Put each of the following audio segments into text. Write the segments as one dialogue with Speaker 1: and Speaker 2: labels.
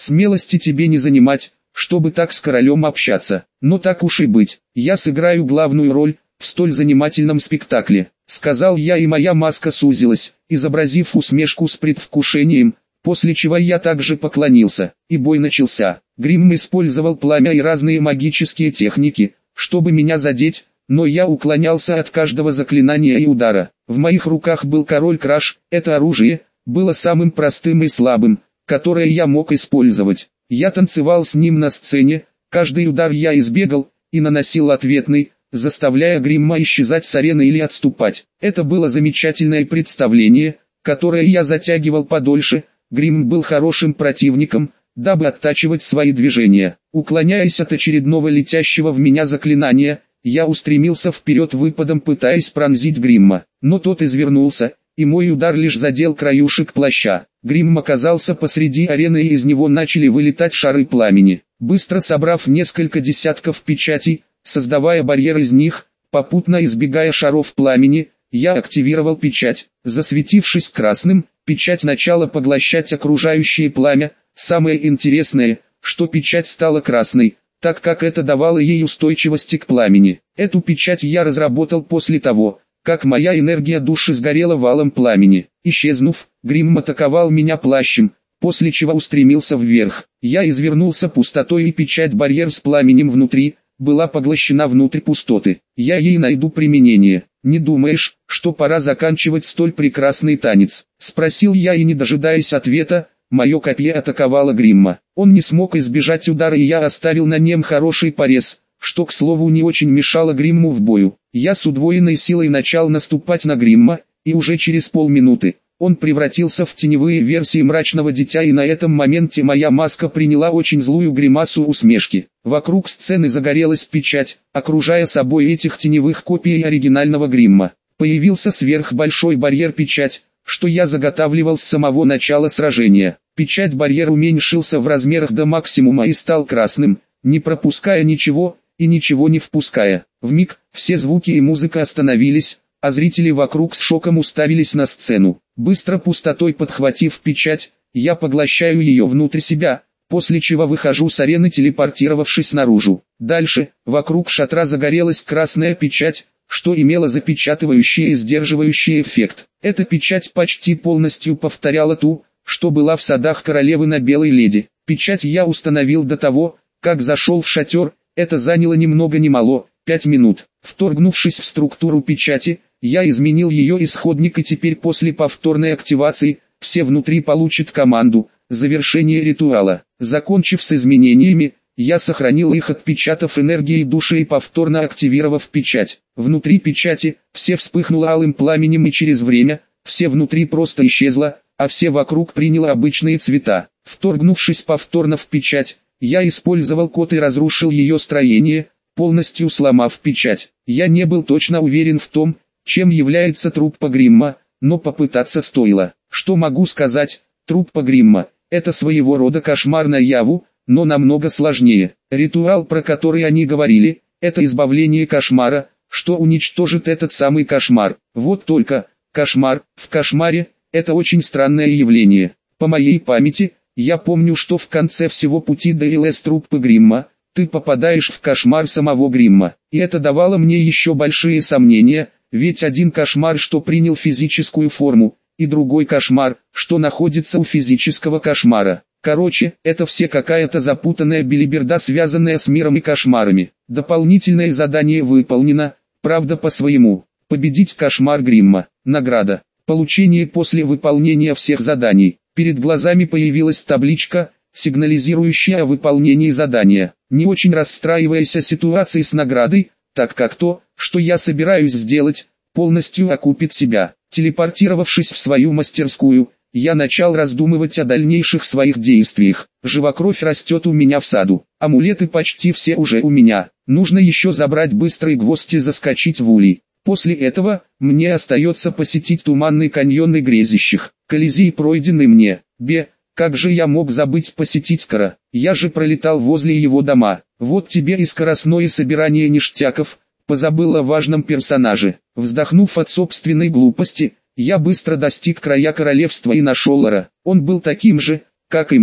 Speaker 1: смелости тебе не занимать, чтобы так с королем общаться. Но так уж и быть, я сыграю главную роль в столь занимательном спектакле», — сказал я, и моя маска сузилась, изобразив усмешку с предвкушением, после чего я также поклонился, и бой начался. Гримм использовал пламя и разные магические техники, чтобы меня задеть, но я уклонялся от каждого заклинания и удара. В моих руках был король Краш, это оружие было самым простым и слабым, которое я мог использовать. Я танцевал с ним на сцене, каждый удар я избегал и наносил ответный, заставляя Гримма исчезать с арены или отступать. Это было замечательное представление, которое я затягивал подольше. Гримм был хорошим противником, дабы оттачивать свои движения. Уклоняясь от очередного летящего в меня заклинания, я устремился вперед выпадом, пытаясь пронзить Гримма, но тот извернулся, и мой удар лишь задел краюшек плаща. Гримм оказался посреди арены, и из него начали вылетать шары пламени. Быстро собрав несколько десятков печатей, создавая барьер из них, попутно избегая шаров пламени, я активировал печать. Засветившись красным, печать начала поглощать окружающее пламя. Самое интересное, что печать стала красной, так как это давало ей устойчивости к пламени. Эту печать я разработал после того, как моя энергия души сгорела валом пламени. Исчезнув, Гримм атаковал меня плащем, после чего устремился вверх. Я извернулся пустотой, и печать-барьер с пламенем внутри была поглощена внутрь пустоты. Я ей найду применение. «Не думаешь, что пора заканчивать столь прекрасный танец?» — спросил я, и не дожидаясь ответа, мое копье атаковало Гримма. Он не смог избежать удара, и я оставил на нем хороший порез, что, к слову, не очень мешало Гримму в бою. Я с удвоенной силой начал наступать на Гримма, и уже через полминуты он превратился в теневые версии мрачного дитя, и на этом моменте моя маска приняла очень злую гримасу усмешки. Вокруг сцены загорелась печать, окружая собой этих теневых копий оригинального Гримма. Появился сверхбольшой барьер-печать, что я заготавливал с самого начала сражения. Печать-барьер уменьшился в размерах до максимума и стал красным, не пропуская ничего и ничего не впуская. Вмиг все звуки и музыка остановились, а зрители вокруг с шоком уставились на сцену. Быстро пустотой подхватив печать, я поглощаю ее внутрь себя, после чего выхожу с арены, телепортировавшись наружу. Дальше, вокруг шатра загорелась красная печать, что имело запечатывающий и сдерживающий эффект. Эта печать почти полностью повторяла ту, что была в садах королевы на Белой Леди. Печать я установил до того, как зашел в шатер, это заняло ни много ни мало, 5 минут. Вторгнувшись в структуру печати, я изменил ее исходник, и теперь после повторной активации, все внутри получат команду «Завершение ритуала». Закончив с изменениями, я сохранил их, отпечатав энергией души и повторно активировав печать. Внутри печати, все вспыхнуло алым пламенем, и через время, все внутри просто исчезло, а все вокруг приняло обычные цвета. Вторгнувшись повторно в печать, я использовал код и разрушил ее строение, полностью сломав печать. Я не был точно уверен в том, чем является труппа Гримма, но попытаться стоило. Что могу сказать, труппа Гримма – это своего рода кошмар наяву, но намного сложнее. Ритуал, про который они говорили, это избавление кошмара, что уничтожит этот самый кошмар. Вот только, кошмар в кошмаре – это очень странное явление. По моей памяти, я помню, что в конце всего пути до ЛС труппы Гримма, ты попадаешь в кошмар самого Гримма. И это давало мне еще большие сомнения, ведь один кошмар, что принял физическую форму, и другой кошмар, что находится у физического кошмара. Короче, это все какая-то запутанная белиберда, связанная с миром и кошмарами. Дополнительное задание выполнено, правда по-своему. Победить кошмар Гримма. Награда. Получение после выполнения всех заданий. Перед глазами появилась табличка, сигнализирующая о выполнении задания. Не очень расстраиваясь о ситуации с наградой, так как то, что я собираюсь сделать, полностью окупит себя. Телепортировавшись в свою мастерскую, я начал раздумывать о дальнейших своих действиях. Живокровь растет у меня в саду. Амулеты почти все уже у меня. Нужно еще забрать быстрый гвоздь и заскочить в улей. После этого, мне остается посетить туманный каньон и грезящих. Колизей пройденный мне. Как же я мог забыть посетить Кара? Я же пролетал возле его дома. Вот тебе и скоростное собирание ништяков. Позабыл о важном персонаже. Вздохнув от собственной глупости, я быстро достиг края королевства и нашел Лара. Он был таким же, как и Мата.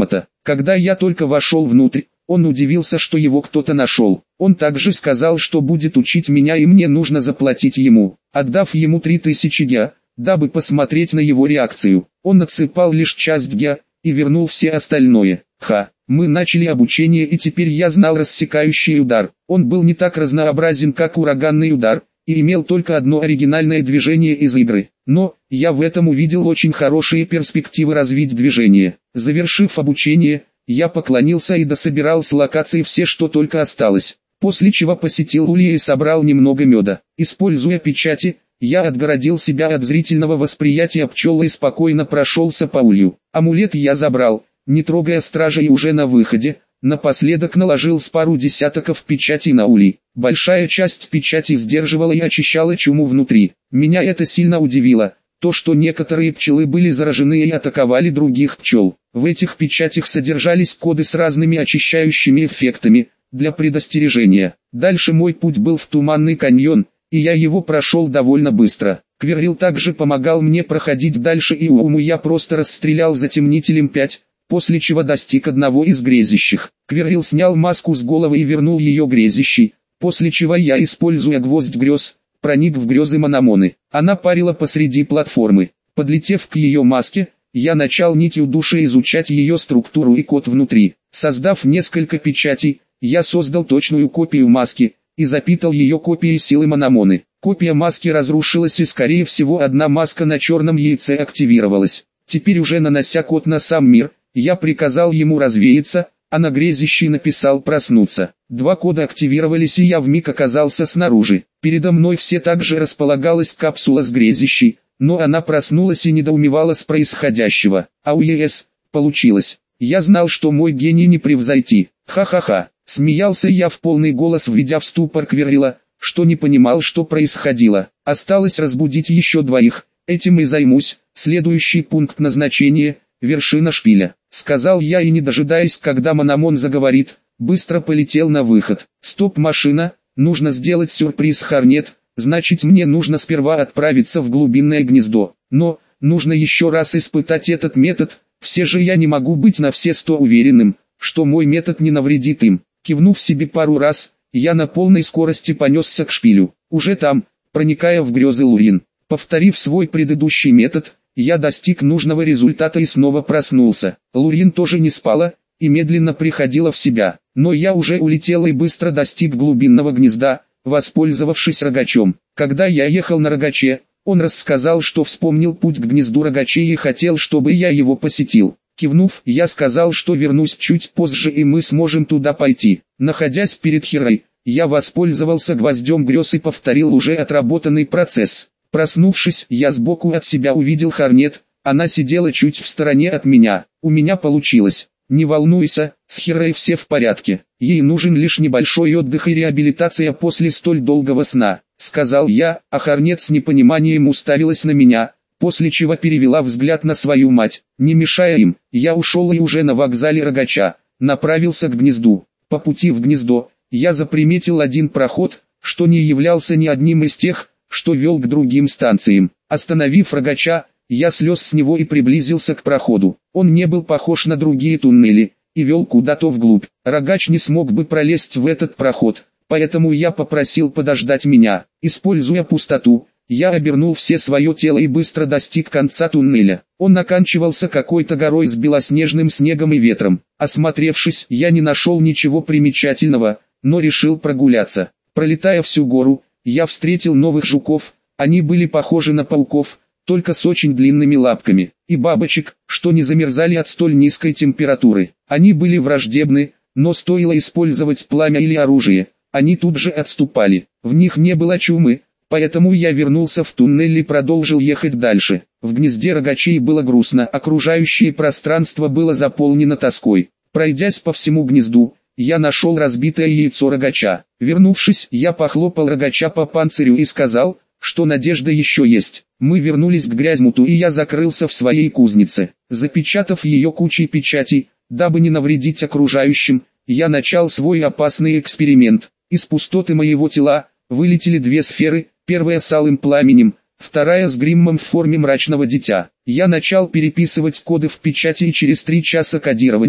Speaker 1: Когда я только вошел внутрь, он удивился, что его кто-то нашел. Он также сказал, что будет учить меня и мне нужно заплатить ему. Отдав ему 3000 гя, дабы посмотреть на его реакцию, он отсыпал лишь часть гя и вернул все остальное. Мы начали обучение, и теперь я знал рассекающий удар. Он был не так разнообразен, как ураганный удар, и имел только одно оригинальное движение из игры. Но, я в этом увидел очень хорошие перспективы развить движение. Завершив обучение, я поклонился и дособирал с локации все, что только осталось. После чего посетил улья и собрал немного меда. Используя печати, я отгородил себя от зрительного восприятия пчелы и спокойно прошелся по улью. Амулет я забрал, не трогая стража, и уже на выходе, напоследок наложил с пару десятков печатей на улей. Большая часть печати сдерживала и очищала чуму внутри. Меня это сильно удивило, то что некоторые пчелы были заражены и атаковали других пчел. В этих печатях содержались коды с разными очищающими эффектами, для предостережения. Дальше мой путь был в Туманный каньон, и я его прошел довольно быстро. Квирил также помогал мне проходить дальше, и Ууму я просто расстрелял затемнителем 5, после чего достиг одного из грезящих. Квирил снял маску с головы и вернул ее грезящей, после чего я, используя гвоздь грез, проник в грезы Манамоны. Она парила посреди платформы. Подлетев к ее маске, я начал нитью души изучать ее структуру и код внутри. Создав несколько печатей, я создал точную копию маски и запитал ее копией силы Манамоны. Копия маски разрушилась, и скорее всего одна маска на черном яйце активировалась. Теперь, уже нанося код на сам мир, я приказал ему развеяться, а на грезящий написал проснуться. Два кода активировались, и я вмиг оказался снаружи. Передо мной все также располагалась капсула с грезящей, но она проснулась и недоумевала с происходящего. АУЕС, получилось. Я знал, что мой гений не превзойти. Ха-ха-ха. Смеялся я в полный голос, введя в ступор Квирила, что не понимал, что происходило. Осталось разбудить еще двоих, этим и займусь. Следующий пункт назначения — вершина шпиля. Сказал я, и не дожидаясь, когда Манамон заговорит, быстро полетел на выход. Стоп, машина, нужно сделать сюрприз Хорнет, значит мне нужно сперва отправиться в глубинное гнездо. Но, нужно еще раз испытать этот метод, все же я не могу быть на все 100 уверенным, что мой метод не навредит им. Кивнув себе пару раз, я на полной скорости понесся к шпилю. Уже там, проникая в грезы Лурин, повторив свой предыдущий метод, я достиг нужного результата и снова проснулся. Лурин тоже не спала и медленно приходила в себя, но я уже улетел и быстро достиг глубинного гнезда, воспользовавшись рогачом. Когда я ехал на рогаче, он рассказал, что вспомнил путь к гнезду рогачей и хотел, чтобы я его посетил. Кивнув, я сказал, что вернусь чуть позже и мы сможем туда пойти. Находясь перед Хирой, я воспользовался гвоздем грез и повторил уже отработанный процесс. Проснувшись, я сбоку от себя увидел Хорнет, она сидела чуть в стороне от меня. У меня получилось. Не волнуйся, с Хирой все в порядке. Ей нужен лишь небольшой отдых и реабилитация после столь долгого сна, сказал я, а Хорнет с непониманием уставилась на меня, после чего перевела взгляд на свою мать. Не мешая им, я ушел и уже на вокзале рогача направился к гнезду. По пути в гнездо, я заприметил один проход, что не являлся ни одним из тех, что вел к другим станциям. Остановив рогача, я слез с него и приблизился к проходу. Он не был похож на другие туннели и вел куда-то вглубь. Рогач не смог бы пролезть в этот проход, поэтому я попросил подождать меня. Используя пустоту, я обернул все свое тело и быстро достиг конца туннеля. Он оканчивался какой-то горой с белоснежным снегом и ветром. Осмотревшись, я не нашел ничего примечательного, но решил прогуляться. Пролетая всю гору, я встретил новых жуков, они были похожи на пауков, только с очень длинными лапками, и бабочек, что не замерзали от столь низкой температуры. Они были враждебны, но стоило использовать пламя или оружие, они тут же отступали. В них не было чумы, поэтому я вернулся в туннель и продолжил ехать дальше. В гнезде рогачей было грустно, окружающее пространство было заполнено тоской. Пройдясь по всему гнезду, я нашел разбитое яйцо рогача. Вернувшись, я похлопал рогача по панцирю и сказал, что надежда еще есть. Мы вернулись к Грязьмуту, и я закрылся в своей кузнице. Запечатав ее кучей печатей, дабы не навредить окружающим, я начал свой опасный эксперимент. Из пустоты моего тела вылетели две сферы, первая с алым пламенем, вторая с гриммом в форме мрачного дитя. Я начал переписывать коды в печати, и через 3 часа кодирования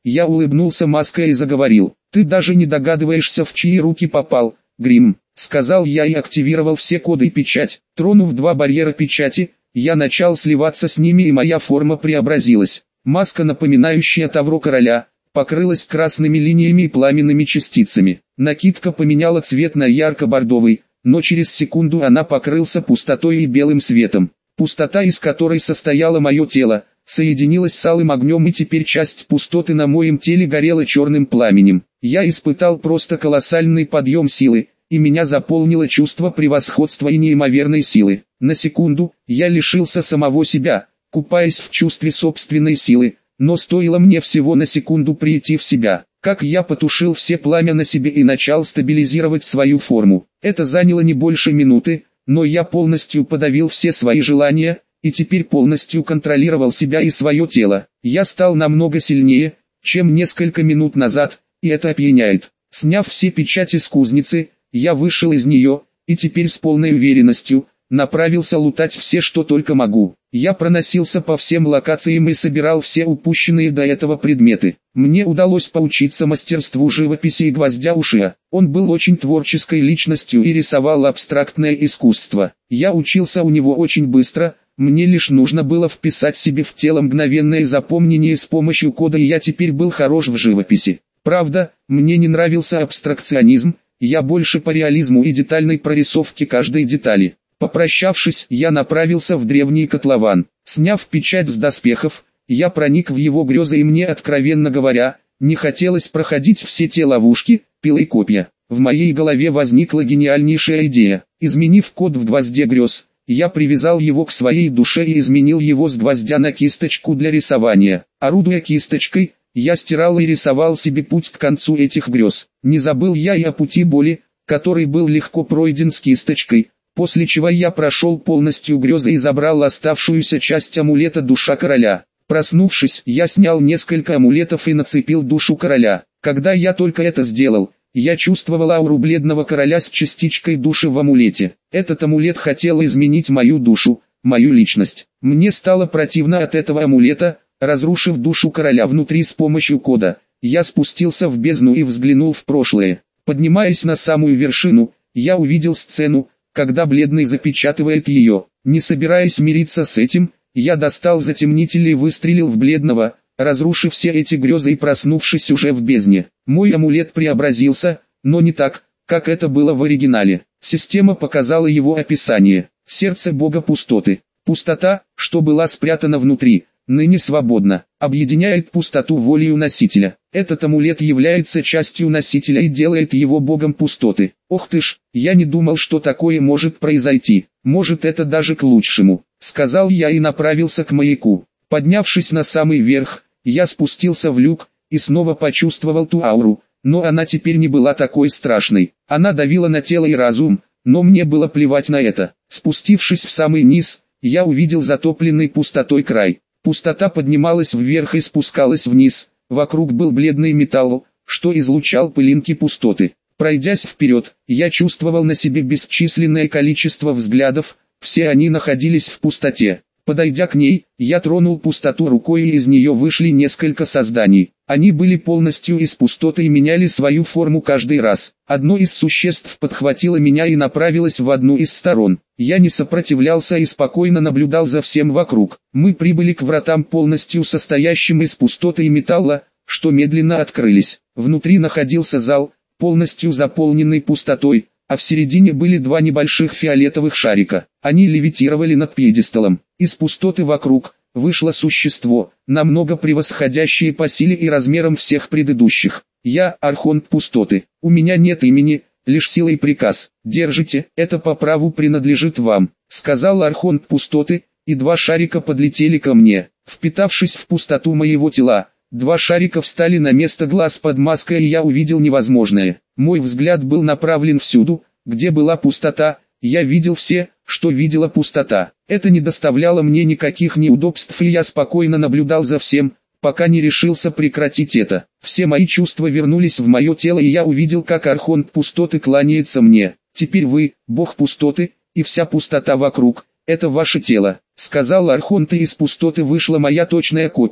Speaker 1: Я улыбнулся маской и заговорил. «Ты даже не догадываешься, в чьи руки попал, Грим», — сказал я и активировал все коды и печать. Тронув два барьера печати, я начал сливаться с ними и моя форма преобразилась. Маска, напоминающая тавро короля, покрылась красными линиями и пламенными частицами. Накидка поменяла цвет на ярко-бордовый, но через секунду она покрылся пустотой и белым светом. Пустота, из которой состояло мое тело, соединилась с алым огнем, и теперь часть пустоты на моем теле горела черным пламенем. Я испытал просто колоссальный подъем силы, и меня заполнило чувство превосходства и неимоверной силы. На секунду я лишился самого себя, купаясь в чувстве собственной силы, но стоило мне всего на секунду прийти в себя, как я потушил все пламя на себе и начал стабилизировать свою форму. Это заняло не больше минуты, но я полностью подавил все свои желания, и теперь полностью контролировал себя и свое тело. Я стал намного сильнее, чем несколько минут назад, и это опьяняет. Сняв все печати с кузницы, я вышел из нее, и теперь с полной уверенностью направился лутать все, что только могу. Я проносился по всем локациям и собирал все упущенные до этого предметы. Мне удалось поучиться мастерству живописи и Гвоздя Ушия. Он был очень творческой личностью и рисовал абстрактное искусство. Я учился у него очень быстро, мне лишь нужно было вписать себе в тело мгновенное запомнение с помощью кода, и я теперь был хорош в живописи. Правда, мне не нравился абстракционизм, я больше по реализму и детальной прорисовке каждой детали. Попрощавшись, я направился в древний котлован. Сняв печать с доспехов, я проник в его грезы, и мне, откровенно говоря, не хотелось проходить все те ловушки, пилы и копья. В моей голове возникла гениальнейшая идея. Изменив код в гвозде грез, я привязал его к своей душе и изменил его с гвоздя на кисточку для рисования. Орудуя кисточкой, я стирал и рисовал себе путь к концу этих грез. Не забыл я и о пути боли, который был легко пройден с кисточкой, после чего я прошел полностью грезы и забрал оставшуюся часть амулета душа короля. Проснувшись, я снял несколько амулетов и нацепил душу короля. Когда я только это сделал, я чувствовал ауру бледного короля с частичкой души в амулете. Этот амулет хотел изменить мою душу, мою личность. Мне стало противно от этого амулета. Разрушив душу короля внутри с помощью кода, я спустился в бездну и взглянул в прошлое. Поднимаясь на самую вершину, я увидел сцену, когда бледный запечатывает ее. Не собираясь мириться с этим, я достал затемнитель и выстрелил в бледного, разрушив все эти грезы и проснувшись уже в бездне. Мой амулет преобразился, но не так, как это было в оригинале. Система показала его описание. Сердце бога пустоты. Пустота, что была спрятана внутри, ныне свободно, объединяет пустоту волею носителя. Этот амулет является частью носителя и делает его богом пустоты. Ох ты ж, я не думал, что такое может произойти. Может, это даже к лучшему, сказал я и направился к маяку. Поднявшись на самый верх, я спустился в люк и снова почувствовал ту ауру, но она теперь не была такой страшной. Она давила на тело и разум, но мне было плевать на это. Спустившись в самый низ, я увидел затопленный пустотой край. Пустота поднималась вверх и спускалась вниз, вокруг был бледный металл, что излучал пылинки пустоты. Пройдясь вперед, я чувствовал на себе бесчисленное количество взглядов, все они находились в пустоте. Подойдя к ней, я тронул пустоту рукой, и из нее вышли несколько созданий. Они были полностью из пустоты и меняли свою форму каждый раз. Одно из существ подхватило меня и направилось в одну из сторон. Я не сопротивлялся и спокойно наблюдал за всем вокруг. Мы прибыли к вратам, полностью состоящим из пустоты и металла, что медленно открылись. Внутри находился зал, полностью заполненный пустотой, а в середине были два небольших фиолетовых шарика. Они левитировали над пьедесталом. Из пустоты вокруг вышло существо, намного превосходящее по силе и размерам всех предыдущих. Я архонт пустоты. У меня нет имени, лишь сила и приказ. Держите, это по праву принадлежит вам, сказал архонт пустоты, и два шарика подлетели ко мне. Впитавшись в пустоту моего тела, два шарика встали на место глаз под маской, и я увидел невозможное. Мой взгляд был направлен всюду, где была пустота. Я видел все, что видела пустота. Это не доставляло мне никаких неудобств, и я спокойно наблюдал за всем, пока не решился прекратить это. Все мои чувства вернулись в мое тело, и я увидел, как архонт пустоты кланяется мне. Теперь вы, бог пустоты, и вся пустота вокруг, это ваше тело, сказал архонт, и из пустоты вышла моя точная копия,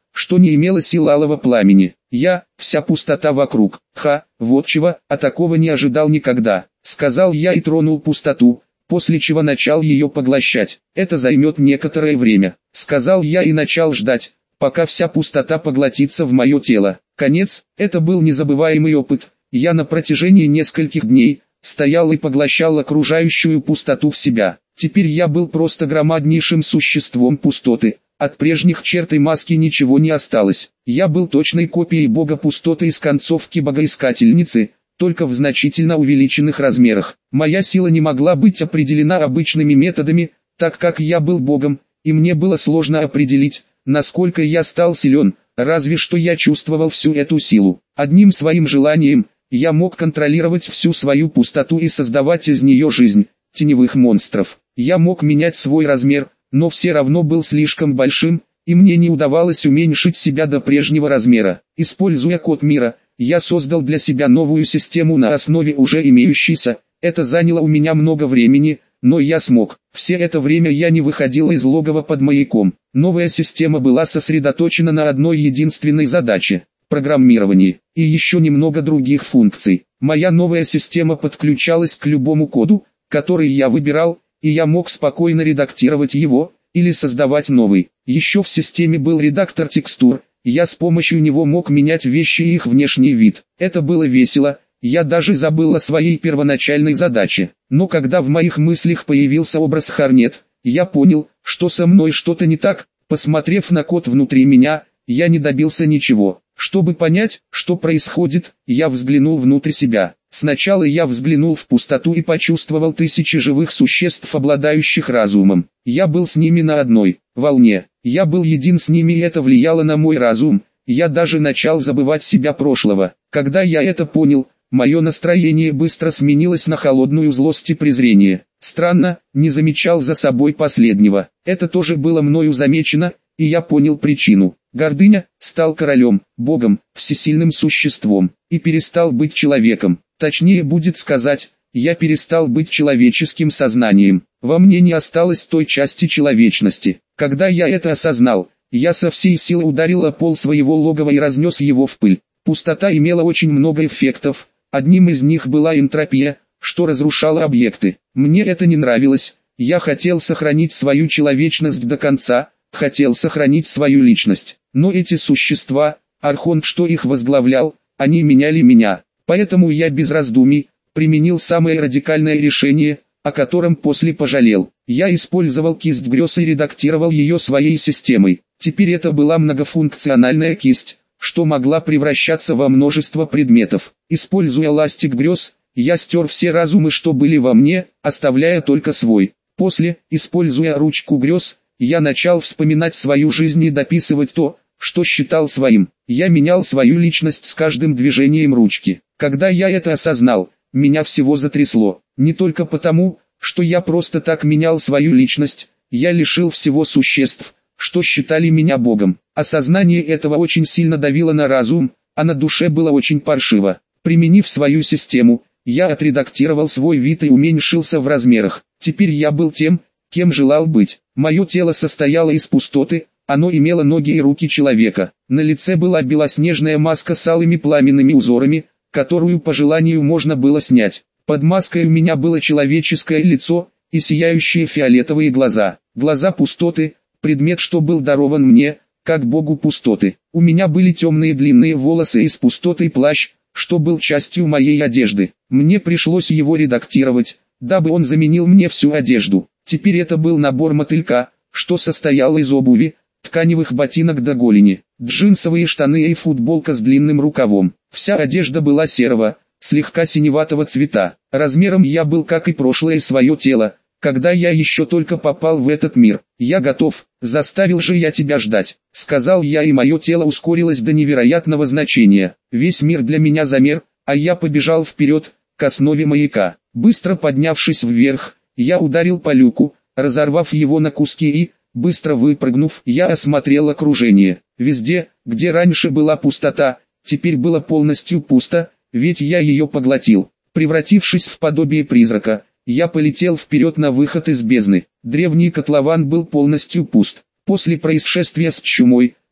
Speaker 1: что не имело сил алого пламени. Я, вся пустота вокруг. Вот чего, а такого не ожидал никогда, сказал я и тронул пустоту, после чего начал ее поглощать. Это займет некоторое время, сказал я и начал ждать, пока вся пустота поглотится в мое тело. Конец, это был незабываемый опыт. Я на протяжении нескольких дней стоял и поглощал окружающую пустоту в себя. Теперь я был просто громаднейшим существом пустоты. От прежних черт и маски ничего не осталось. Я был точной копией бога пустоты из концовки богоискательницы, только в значительно увеличенных размерах. Моя сила не могла быть определена обычными методами, так как я был богом, и мне было сложно определить, насколько я стал силен, разве что я чувствовал всю эту силу. Одним своим желанием, я мог контролировать всю свою пустоту и создавать из нее жизнь, теневых монстров. Я мог менять свой размер, но все равно был слишком большим, и мне не удавалось уменьшить себя до прежнего размера. Используя код мира, я создал для себя новую систему на основе уже имеющейся. Это заняло у меня много времени, но я смог. Все это время я не выходил из логова под маяком. Новая система была сосредоточена на одной единственной задаче – программировании, и еще немного других функций. Моя новая система подключалась к любому коду, который я выбирал, и я мог спокойно редактировать его, или создавать новый. Еще в системе был редактор текстур, я с помощью него мог менять вещи и их внешний вид. Это было весело, я даже забыл о своей первоначальной задаче. Но когда в моих мыслях появился образ Хорнет, я понял, что со мной что-то не так. Посмотрев на код внутри меня, я не добился ничего. Чтобы понять, что происходит, я взглянул внутрь себя. Сначала я взглянул в пустоту и почувствовал тысячи живых существ, обладающих разумом. Я был с ними на одной волне. Я был един с ними, и это влияло на мой разум. Я даже начал забывать себя прошлого. Когда я это понял, мое настроение быстро сменилось на холодную злость и презрение. Странно, не замечал за собой последнего. Это тоже было мною замечено, и я понял причину. Гордыня, стал королем, богом, всесильным существом, и перестал быть человеком. Точнее будет сказать, я перестал быть человеческим сознанием. Во мне не осталось той части человечности. Когда я это осознал, я со всей силы ударил о пол своего логова и разнес его в пыль. Пустота имела очень много эффектов. Одним из них была энтропия, что разрушало объекты. Мне это не нравилось. Я хотел сохранить свою человечность до конца, хотел сохранить свою личность. Но эти существа, Архонт, что их возглавлял, они меняли меня. Поэтому я без раздумий применил самое радикальное решение, о котором после пожалел. Я использовал кисть грез и редактировал ее своей системой. Теперь это была многофункциональная кисть, что могла превращаться во множество предметов. Используя ластик грез, я стер все разумы, что были во мне, оставляя только свой. После, используя ручку грез, я начал вспоминать свою жизнь и дописывать то, что считал своим. Я менял свою личность с каждым движением ручки. Когда я это осознал, меня всего затрясло. Не только потому, что я просто так менял свою личность, я лишил всего существ, что считали меня богом. Осознание этого очень сильно давило на разум, а на душе было очень паршиво. Применив свою систему, я отредактировал свой вид и уменьшился в размерах. Теперь я был тем, кем желал быть. Мое тело состояло из пустоты, оно имело ноги и руки человека. На лице была белоснежная маска с алыми пламенными узорами, которую по желанию можно было снять. Под маской у меня было человеческое лицо и сияющие фиолетовые глаза. Глаза пустоты, предмет, что был дарован мне, как богу пустоты. У меня были темные длинные волосы из пустоты и плащ, что был частью моей одежды. Мне пришлось его редактировать, дабы он заменил мне всю одежду. Теперь это был набор мотылька, что состоял из обуви, тканевых ботинок до голени, джинсовые штаны и футболка с длинным рукавом. Вся одежда была серого, слегка синеватого цвета. Размером я был, как и прошлое свое тело, когда я еще только попал в этот мир. «Я готов, заставил же я тебя ждать», — сказал я, и мое тело ускорилось до невероятного значения. Весь мир для меня замер, а я побежал вперед, к основе маяка. Быстро поднявшись вверх, я ударил по люку, разорвав его на куски и, быстро выпрыгнув, я осмотрел окружение. Везде, где раньше была пустота, теперь было полностью пусто, ведь я ее поглотил. Превратившись в подобие призрака, я полетел вперед на выход из бездны. Древний котлован был полностью пуст. После происшествия с чумой,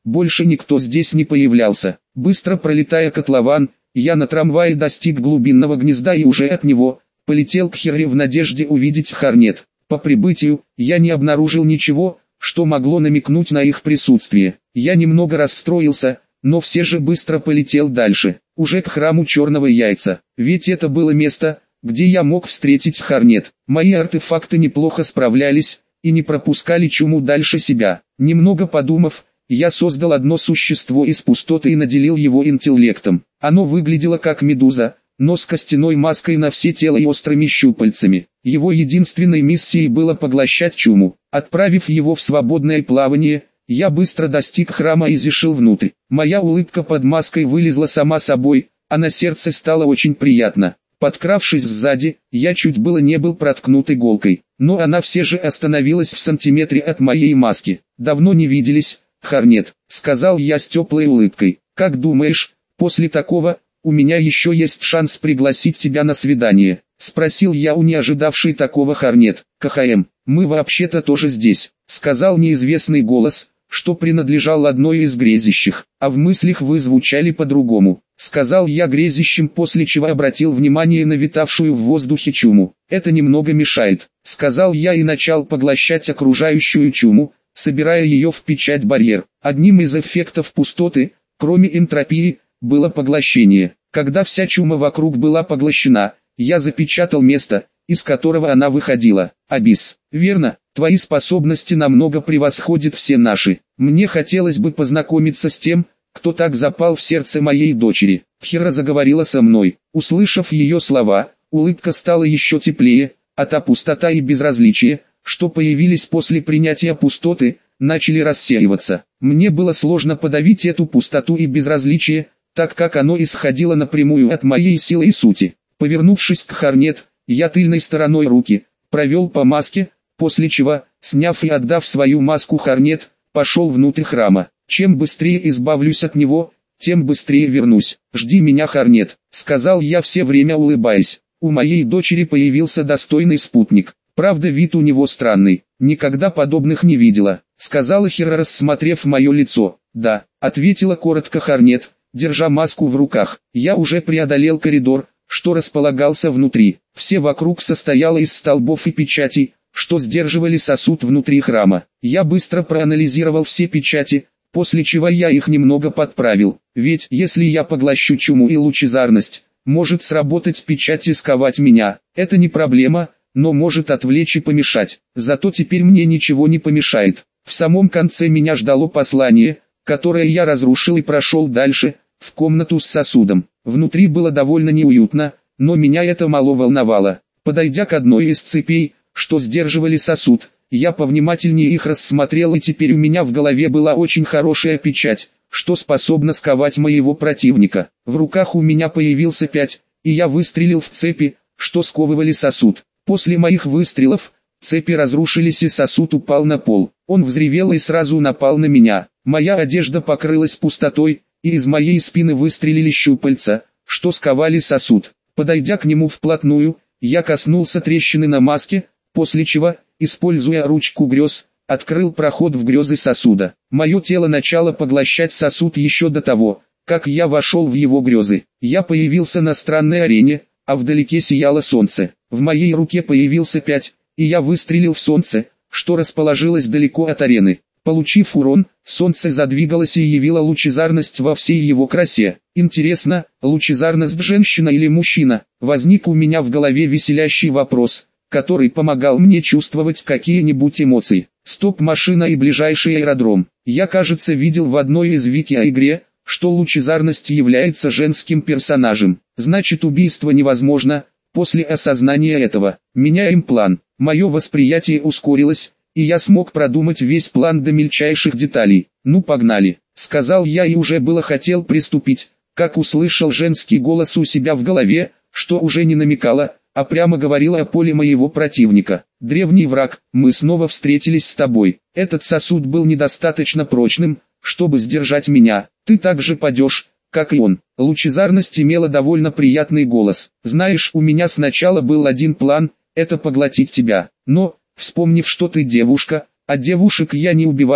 Speaker 1: Больше никто здесь не появлялся. Быстро пролетая котлован, я на трамвае достиг глубинного гнезда и уже от него полетел к Херре в надежде увидеть Хорнет. По прибытию, я не обнаружил ничего, что могло намекнуть на их присутствие. Я немного расстроился, но все же быстро полетел дальше, уже к храму Черного Яйца, ведь это было место, где я мог встретить Хорнет. Мои артефакты неплохо справлялись и не пропускали чуму дальше себя. Немного подумав, я создал одно существо из пустоты и наделил его интеллектом. Оно выглядело как медуза, но с костяной маской на все тело и острыми щупальцами. Его единственной миссией было поглощать чуму. Отправив его в свободное плавание, я быстро достиг храма и зашел внутрь. Моя улыбка под маской вылезла сама собой, а на сердце стало очень приятно. Подкравшись сзади, я чуть было не был проткнут иголкой, но она все же остановилась в сантиметре от моей маски. «Давно не виделись, Хорнет», — сказал я с теплой улыбкой. «Как думаешь, после такого у меня еще есть шанс пригласить тебя на свидание?» — спросил я у не ожидавшей такого Хорнет. «КХМ, мы вообще-то тоже здесь», — сказал неизвестный голос, что принадлежал одной из грезящих, а в мыслях вы звучали по-другому. Сказал я грезящим, после чего обратил внимание на витавшую в воздухе чуму. «Это немного мешает», — сказал я и начал поглощать окружающую чуму, собирая ее в печать-барьер. Одним из эффектов пустоты, кроме энтропии, было поглощение. Когда вся чума вокруг была поглощена, я запечатал место, из которого она выходила. Абис. Верно, твои способности намного превосходят все наши. Мне хотелось бы познакомиться с тем, кто так запал в сердце моей дочери. Хера заговорила со мной. Услышав ее слова, улыбка стала еще теплее, а та пустота и безразличие, что появились после принятия пустоты, начали рассеиваться. Мне было сложно подавить эту пустоту и безразличие, так как оно исходило напрямую от моей силы и сути. Повернувшись к Хорнет, я тыльной стороной руки провел по маске, после чего, сняв и отдав свою маску Хорнет, пошел внутрь храма. Чем быстрее избавлюсь от него, тем быстрее вернусь. «Жди меня, Хорнет», — сказал я, все время улыбаясь. У моей дочери появился достойный спутник. Правда, вид у него странный, никогда подобных не видела, — сказала Хера, рассмотрев мое лицо. «Да», — ответила коротко Хорнет, держа маску в руках. Я уже преодолел коридор, что располагался внутри. Все вокруг состояло из столбов и печатей, что сдерживали сосуд внутри храма. Я быстро проанализировал все печати, после чего я их немного подправил. Ведь если я поглощу чуму и лучезарность, может сработать печать и сковать меня. Это не проблема, но может отвлечь и помешать. Зато теперь мне ничего не помешает. В самом конце меня ждало послание, которое я разрушил и прошел дальше, в комнату с сосудом. Внутри было довольно неуютно, но меня это мало волновало. Подойдя к одной из цепей, что сдерживали сосуд, я повнимательнее их рассмотрел, и теперь у меня в голове была очень хорошая печать, что способна сковать моего противника. В руках у меня появился 5, и я выстрелил в цепи, что сковывали сосуд. После моих выстрелов, цепи разрушились и сосуд упал на пол. Он взревел и сразу напал на меня. Моя одежда покрылась пустотой, и из моей спины выстрелили щупальца, что сковали сосуд. Подойдя к нему вплотную, я коснулся трещины на маске, после чего, используя ручку грез, открыл проход в грезы сосуда. Мое тело начало поглощать сосуд еще до того, как я вошел в его грезы. Я появился на странной арене, а вдалеке сияло солнце. В моей руке появился 5, и я выстрелил в солнце, что расположилось далеко от арены. Получив урон, солнце задвигалось и явило лучезарность во всей его красе. Интересно, лучезарность женщина или мужчина? Возник у меня в голове веселящий вопрос, который помогал мне чувствовать какие-нибудь эмоции. Стоп-машина и ближайший аэродром. Я, кажется, видел в одной из вики-игре, что лучезарность является женским персонажем. Значит, убийство невозможно. После осознания этого, меняем план. Мое восприятие ускорилось, и я смог продумать весь план до мельчайших деталей. «Ну погнали», — сказал я и уже было хотел приступить, как услышал женский голос у себя в голове, что уже не намекало, а прямо говорила о поле моего противника. «Древний враг, мы снова встретились с тобой. Этот сосуд был недостаточно прочным, чтобы сдержать меня. Ты так же падешь, как и он». Лучезарность имела довольно приятный голос. «Знаешь, у меня сначала был один план, это поглотить тебя. Но, вспомнив, что ты девушка, а девушек я не убиваю,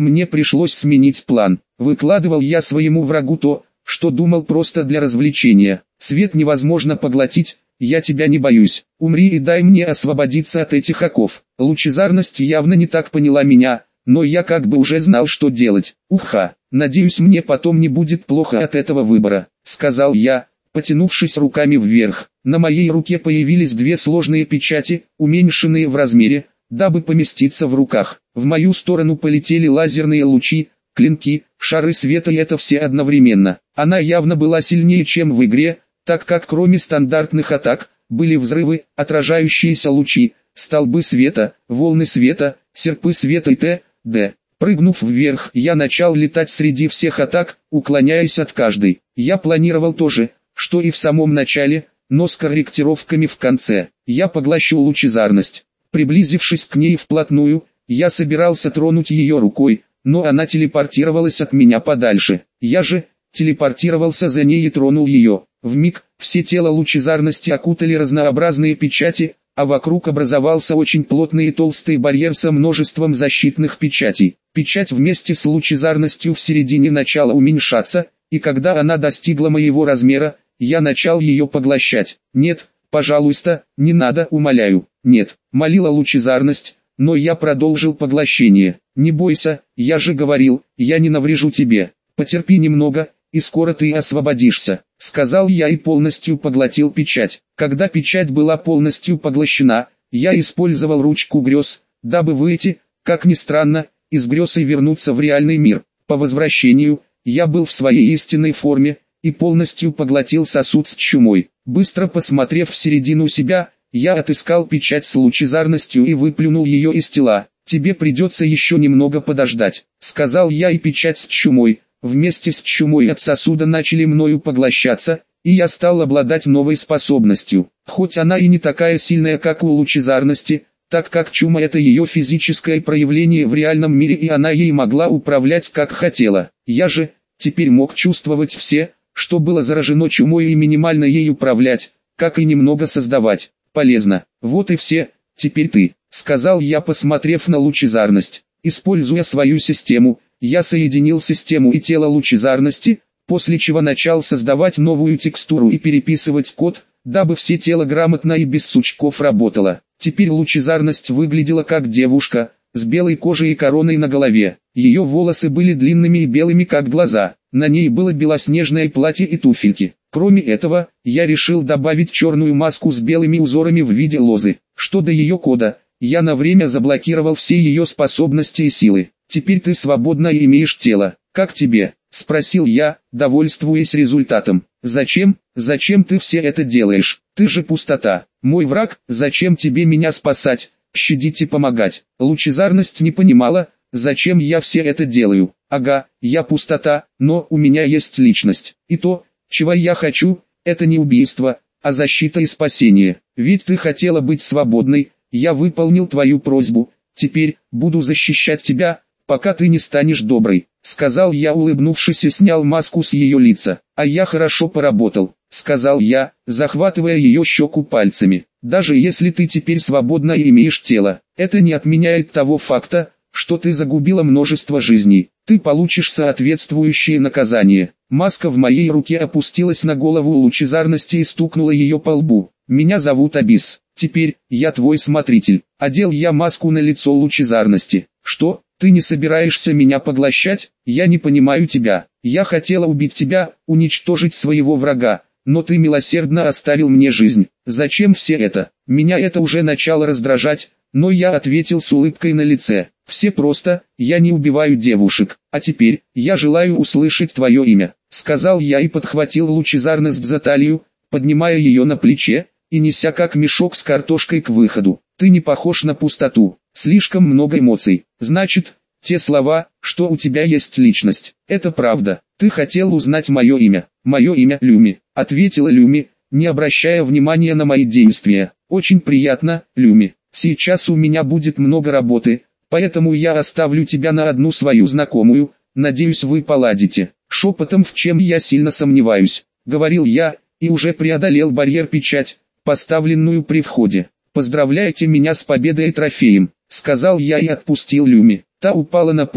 Speaker 1: мне пришлось сменить план. Выкладывал я своему врагу то, что думал просто для развлечения. Свет невозможно поглотить, я тебя не боюсь. Умри и дай мне освободиться от этих оков. Лучезарность явно не так поняла меня, но я как бы уже знал, что делать. Уха, надеюсь, мне потом не будет плохо от этого выбора, сказал я, потянувшись руками вверх. На моей руке появились две сложные печати, уменьшенные в размере, дабы поместиться в руках. В мою сторону полетели лазерные лучи, клинки, шары света, и это все одновременно. Она явно была сильнее, чем в игре, так как кроме стандартных атак, были взрывы, отражающиеся лучи, столбы света, волны света, серпы света и т.д. Прыгнув вверх, я начал летать среди всех атак, уклоняясь от каждой. Я планировал то же, что и в самом начале, но с корректировками в конце. Я поглощу лучезарность. Приблизившись к ней вплотную, я собирался тронуть ее рукой, но она телепортировалась от меня подальше. Я же телепортировался за ней и тронул ее. Вмиг все тело лучезарности окутали разнообразные печати, а вокруг образовался очень плотный и толстый барьер со множеством защитных печатей. Печать вместе с лучезарностью в середине начала уменьшаться, и когда она достигла моего размера, я начал ее поглощать. «Нет, пожалуйста, не надо, умоляю». «Нет», молила лучезарность, но я продолжил поглощение. «Не бойся, я же говорил, я не наврежу тебе. Потерпи немного, и скоро ты освободишься», сказал я и полностью поглотил печать. Когда печать была полностью поглощена, я использовал ручку грез, дабы выйти, как ни странно, из грез и вернуться в реальный мир. По возвращению, я был в своей истинной форме, и полностью поглотил сосуд с чумой. Быстро посмотрев в середину себя, я отыскал печать с лучезарностью и выплюнул ее из тела. «Тебе придется еще немного подождать», сказал я, и печать с чумой, вместе с чумой от сосуда начали мною поглощаться, и я стал обладать новой способностью. Хоть она и не такая сильная, как у лучезарности, так как чума — это ее физическое проявление в реальном мире, и она ей могла управлять как хотела. Я же теперь мог чувствовать все, что было заражено чумой, и минимально ей управлять, как и немного создавать. Полезно. Вот и все, теперь ты, сказал я, посмотрев на лучезарность. Используя свою систему, я соединил систему и тело лучезарности, после чего начал создавать новую текстуру и переписывать код, дабы все тело грамотно и без сучков работало. Теперь лучезарность выглядела как девушка, с белой кожей и короной на голове. Ее волосы были длинными и белыми как глаза, на ней было белоснежное платье и туфельки. Кроме этого, я решил добавить черную маску с белыми узорами в виде лозы. Что до ее кода, я на время заблокировал все ее способности и силы. «Теперь ты свободна и имеешь тело. Как тебе?» – спросил я, довольствуясь результатом. «Зачем? Зачем ты все это делаешь? Ты же пустота. Мой враг, зачем тебе меня спасать, щадить и помогать?» Лучезарность не понимала, зачем я все это делаю. «Ага, я пустота, но у меня есть личность. И то, чего я хочу, это не убийство, а защита и спасение. Ведь ты хотела быть свободной, я выполнил твою просьбу, теперь буду защищать тебя, пока ты не станешь доброй», сказал я, улыбнувшись, и снял маску с ее лица. «А я хорошо поработал», сказал я, захватывая ее щеку пальцами. «Даже если ты теперь свободна и имеешь тело, это не отменяет того факта, что ты загубила множество жизней. Ты получишь соответствующее наказание». Маска в моей руке опустилась на голову лучезарности и стукнула ее по лбу. «Меня зовут Абис. Теперь я твой смотритель». Одел я маску на лицо лучезарности. «Что? Ты не собираешься меня поглощать? Я не понимаю тебя. Я хотела убить тебя, уничтожить своего врага, но ты милосердно оставил мне жизнь. Зачем все это?» Меня это уже начало раздражать, но я ответил с улыбкой на лице. «Все просто, я не убиваю девушек. А теперь, я желаю услышать твое имя», сказал я и подхватил лучезарность за талию, поднимая ее на плече и неся как мешок с картошкой к выходу. «Ты не похож на пустоту, слишком много эмоций. Значит, те слова, что у тебя есть личность, это правда. Ты хотел узнать мое имя». «Мое имя Люми», ответила Люми, не обращая внимания на мои действия. «Очень приятно, Люми. Сейчас у меня будет много работы, поэтому я оставлю тебя на одну свою знакомую, надеюсь, вы поладите». Шепотом, в чем я сильно сомневаюсь, говорил я, и уже преодолел барьер-печать, поставленную при входе. «Поздравляйте меня с победой и трофеем», сказал я и отпустил Люми. Та упала на пол,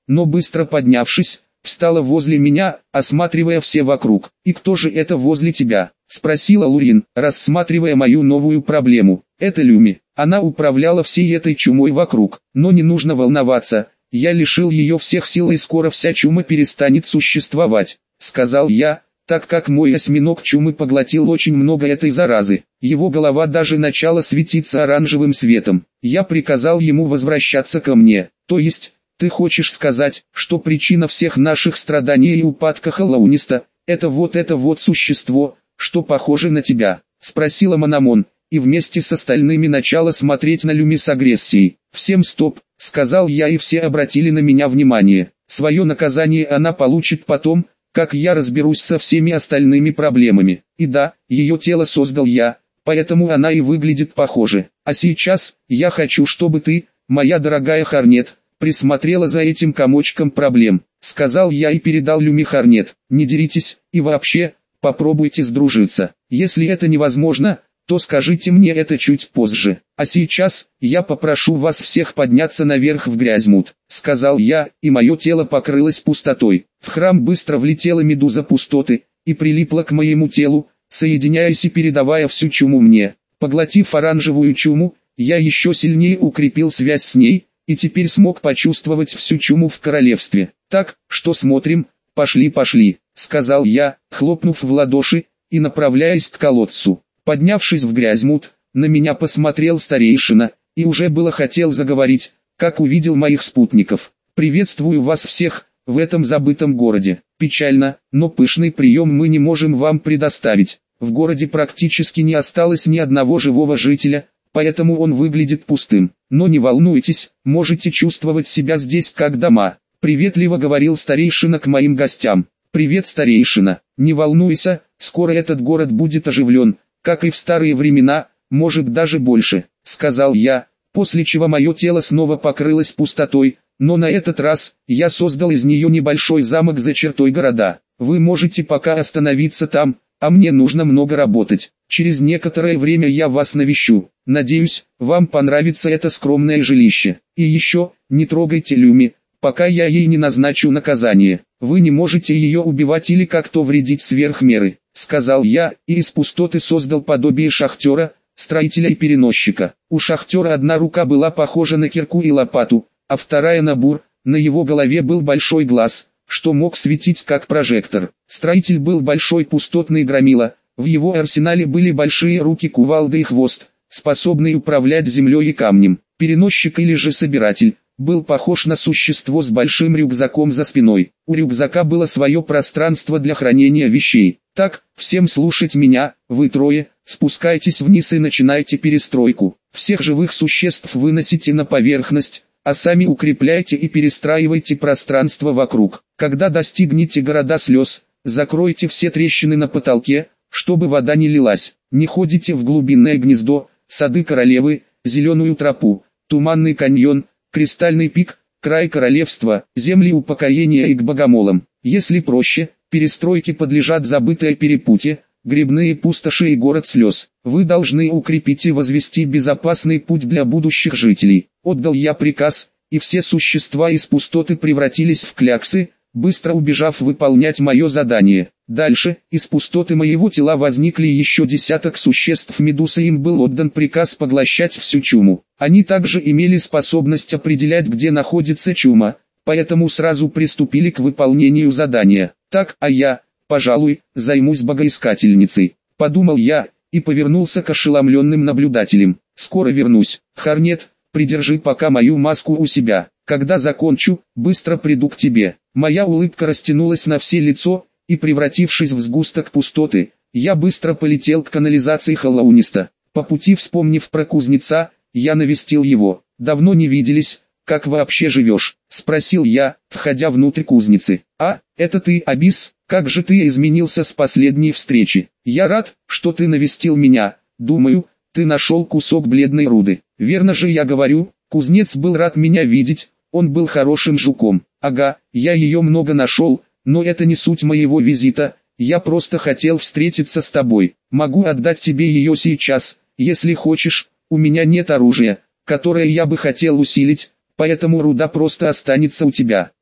Speaker 1: но быстро поднявшись, встала возле меня, осматривая все вокруг. «И кто же это возле тебя?» — спросила Лурин, рассматривая мою новую проблему. «Это Люми. Она управляла всей этой чумой вокруг, но не нужно волноваться, я лишил ее всех сил и скоро вся чума перестанет существовать», — сказал я, так как мой осьминог чумы поглотил очень много этой заразы. Его голова даже начала светиться оранжевым светом. Я приказал ему возвращаться ко мне. «То есть, ты хочешь сказать, что причина всех наших страданий и упадка Халауниста — это вот существо, что похоже на тебя?» — спросила Манамон, и вместе с остальными начала смотреть на Люми с агрессией. «Всем стоп», — сказал я, и все обратили на меня внимание. Свое наказание она получит потом, как я разберусь со всеми остальными проблемами. И да, ее тело создал я, поэтому она и выглядит похоже. А сейчас, я хочу, чтобы ты, моя дорогая Хорнет, присмотрела за этим комочком проблем», — сказал я и передал Люми Хорнет. «Не деритесь, и вообще, попробуйте сдружиться. Если это невозможно, то скажите мне это чуть позже. А сейчас, я попрошу вас всех подняться наверх в Грязьмут», — сказал я, и мое тело покрылось пустотой. В храм быстро влетела медуза пустоты, и прилипла к моему телу, соединяясь и передавая всю чуму мне. Поглотив оранжевую чуму, я еще сильнее укрепил связь с ней, и теперь смог почувствовать всю чуму в королевстве. «Так, что смотрим, пошли», — сказал я, хлопнув в ладоши, и направляясь к колодцу. Поднявшись в Грязьмут, на меня посмотрел старейшина, и уже было хотел заговорить, как увидел моих спутников. «Приветствую вас всех, в этом забытом городе. Печально, но пышный прием мы не можем вам предоставить. В городе практически не осталось ни одного живого жителя, поэтому он выглядит пустым. Но не волнуйтесь, можете чувствовать себя здесь как дома», — приветливо говорил старейшина к моим гостям. «Привет, старейшина, не волнуйся, скоро этот город будет оживлен, как и в старые времена, может даже больше», — сказал я, после чего мое тело снова покрылось пустотой, но на этот раз, я создал из нее небольшой замок за чертой города. «Вы можете пока остановиться там, а мне нужно много работать. Через некоторое время я вас навещу. Надеюсь, вам понравится это скромное жилище. И еще, не трогайте Люми, пока я ей не назначу наказание. Вы не можете ее убивать или как-то вредить сверх меры», — сказал я, и из пустоты создал подобие шахтера, строителя и переносчика. У шахтера одна рука была похожа на кирку и лопату, а вторая на бур, на его голове был большой глаз, что мог светить как прожектор. Строитель был большой пустотный громила, в его арсенале были большие руки, кувалда и хвост, способный управлять землей и камнем. Переносчик или же собиратель был похож на существо с большим рюкзаком за спиной. У рюкзака было свое пространство для хранения вещей. «Так, всем слушать меня, вы трое, спускайтесь вниз и начинайте перестройку. Всех живых существ выносите на поверхность, а сами укрепляйте и перестраивайте пространство вокруг. Когда достигнете города слез, закройте все трещины на потолке, чтобы вода не лилась. Не ходите в глубинное гнездо, сады королевы, зеленую тропу, туманный каньон, кристальный пик, край королевства, земли упокоения и к богомолам. Если проще, перестройке подлежат забытое перепутье, грибные пустоши и город слез. Вы должны укрепить и возвести безопасный путь для будущих жителей». Отдал я приказ, и все существа из пустоты превратились в кляксы, быстро убежав выполнять мое задание. Дальше, из пустоты моего тела возникли еще десяток существ медуз, и им был отдан приказ поглощать всю чуму. Они также имели способность определять, где находится чума, поэтому сразу приступили к выполнению задания. «Так, а я, пожалуй, займусь богоискательницей», — подумал я, и повернулся к ошеломленным наблюдателям. «Скоро вернусь. Хорнет, придержи пока мою маску у себя. Когда закончу, быстро приду к тебе». Моя улыбка растянулась на все лицо, и превратившись в сгусток пустоты, я быстро полетел к канализации Халауниста. По пути, вспомнив про кузнеца, я навестил его. «Давно не виделись, как вообще живешь?» — спросил я, входя внутрь кузницы. «А, это ты, Абис, как же ты изменился с последней встречи. Я рад, что ты навестил меня. Думаю, ты нашел кусок бледной руды. Верно же я говорю?» Кузнец был рад меня видеть, он был хорошим жуком. «Ага, я ее много нашел, но это не суть моего визита, я просто хотел встретиться с тобой. Могу отдать тебе ее сейчас, если хочешь, у меня нет оружия, которое я бы хотел усилить, поэтому руда просто останется у тебя».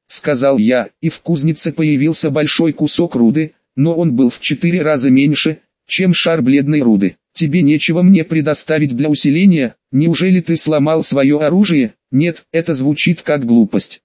Speaker 1: сказал я, и в кузнице появился большой кусок руды, но он был в 4 раза меньше, чем шар бледной руды. Тебе нечего мне предоставить для усиления? Неужели ты сломал свое оружие? Нет, это звучит как глупость.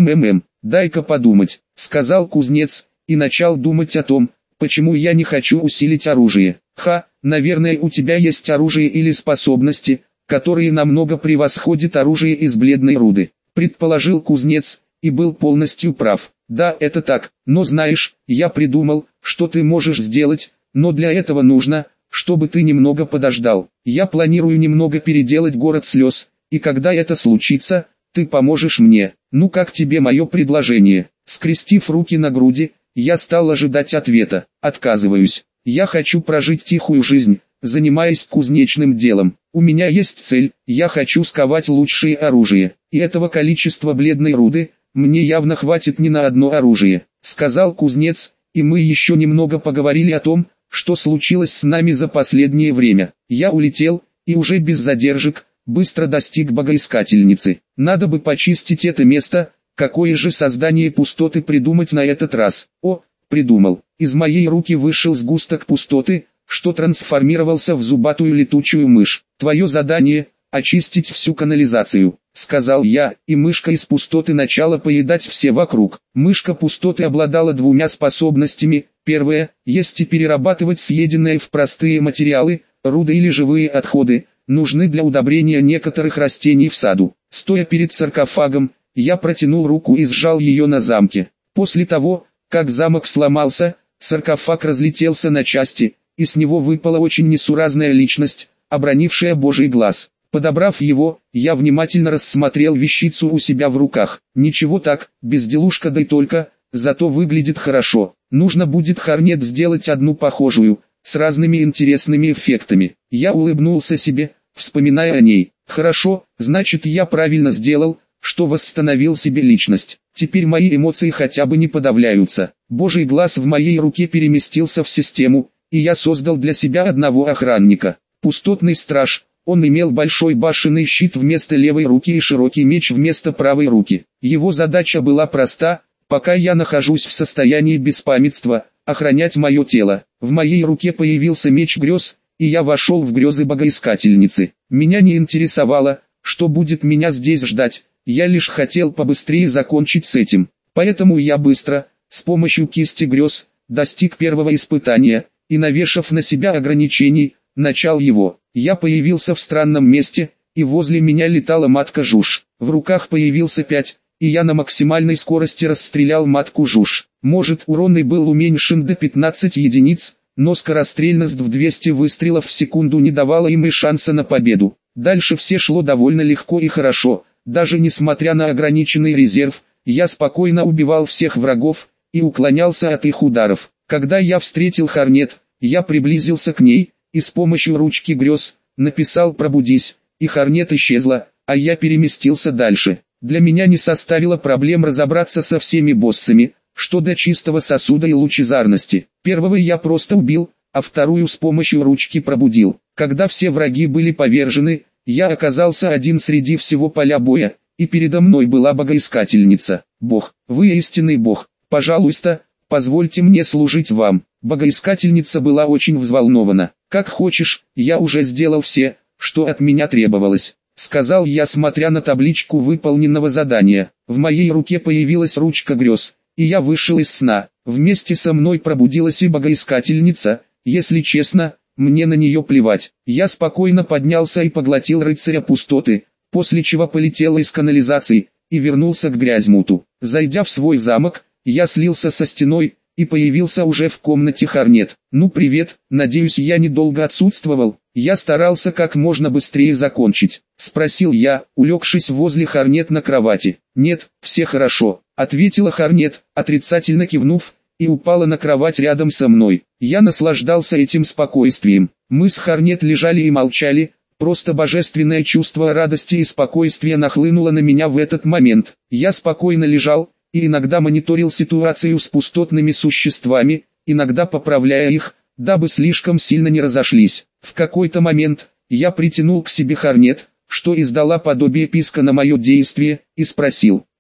Speaker 1: Дай-ка подумать, сказал кузнец, и начал думать о том, почему я не хочу усилить оружие. Наверное, у тебя есть оружие или способности, которые намного превосходят оружие из бледной руды, предположил кузнец, и был полностью прав. Да, это так, но знаешь, я придумал, что ты можешь сделать, но для этого нужно, чтобы ты немного подождал. Я планирую немного переделать город слез, и когда это случится, ты поможешь мне. Ну как тебе мое предложение? Скрестив руки на груди, я стал ожидать ответа. Отказываюсь. Я хочу прожить тихую жизнь, занимаясь кузнечным делом. У меня есть цель, я хочу сковать лучшее оружие, и этого количества бледной руды мне явно хватит не на одно оружие, сказал кузнец, и мы еще немного поговорили о том, что случилось с нами за последнее время. Я улетел, и уже без задержек, быстро достиг богоискательницы. Надо бы почистить это место, какое же создание пустоты придумать на этот раз. Придумал. Из моей руки вышел сгусток пустоты, что трансформировался в зубатую летучую мышь. Твое задание – очистить всю канализацию, сказал я, и мышка из пустоты начала поедать все вокруг. Мышка пустоты обладала двумя способностями. Первая – есть и перерабатывать съеденное в простые материалы, руды или живые отходы, нужны для удобрения некоторых растений в саду. Стоя перед саркофагом, я протянул руку и сжал ее на замке. После того, как замок сломался, саркофаг разлетелся на части, и с него выпала очень несуразная личность, обронившая Божий глаз. Подобрав его, я внимательно рассмотрел вещицу у себя в руках. Ничего так, безделушка, да и только, зато выглядит хорошо. Нужно будет Хорнет сделать одну похожую, с разными интересными эффектами. Я улыбнулся себе, вспоминая о ней. Хорошо, значит я правильно сделал, что восстановил себе личность. Теперь мои эмоции хотя бы не подавляются. Божий глаз в моей руке переместился в систему, и я создал для себя одного охранника. Пустотный страж. Он имел большой башенный щит вместо левой руки и широкий меч вместо правой руки. Его задача была проста: пока я нахожусь в состоянии беспамятства, охранять мое тело. В моей руке появился меч грез, и я вошел в грезы богоискательницы. Меня не интересовало, что будет меня здесь ждать, я лишь хотел побыстрее закончить с этим. Поэтому я быстро, с помощью кисти грез, достиг первого испытания, и навешав на себя ограничений, начал его. Я появился в странном месте, и возле меня летала матка Жуж. В руках появился 5, и я на максимальной скорости расстрелял матку Жуж. Может, урон и был уменьшен до 15 единиц, но скорострельность в 200 выстрелов в секунду не давала им и шанса на победу. Дальше все шло довольно легко и хорошо. Даже несмотря на ограниченный резерв, я спокойно убивал всех врагов и уклонялся от их ударов. Когда я встретил Хорнет, я приблизился к ней и с помощью ручки грез написал «Пробудись», и Хорнет исчезла, а я переместился дальше. Для меня не составило проблем разобраться со всеми боссами, что до чистого сосуда и лучезарности. Первого я просто убил, а вторую с помощью ручки пробудил. Когда все враги были повержены, я оказался один среди всего поля боя, и передо мной была богоискательница. «Бог, вы истинный Бог, пожалуйста, позвольте мне служить вам». Богоискательница была очень взволнована. «Как хочешь, я уже сделал все, что от меня требовалось», — сказал я, смотря на табличку выполненного задания. В моей руке появилась ручка грез, и я вышел из сна. Вместе со мной пробудилась и богоискательница. Если честно, мне на нее плевать. Я спокойно поднялся и поглотил рыцаря пустоты, после чего полетел из канализации и вернулся к Грязьмуту. Зайдя в свой замок, я слился со стеной и появился уже в комнате Хорнет. «Ну привет, надеюсь я недолго отсутствовал?» «Я старался как можно быстрее закончить», — спросил я, улегшись возле Хорнет на кровати. «Нет, все хорошо», — ответила Хорнет, отрицательно кивнув, и упала на кровать рядом со мной. Я наслаждался этим спокойствием. Мы с Хорнет лежали и молчали, просто божественное чувство радости и спокойствия нахлынуло на меня в этот момент. Я спокойно лежал и иногда мониторил ситуацию с пустотными существами, иногда поправляя их, дабы слишком сильно не разошлись. В какой-то момент я притянул к себе Хорнет, что издала подобие писка на мое действие, и спросил: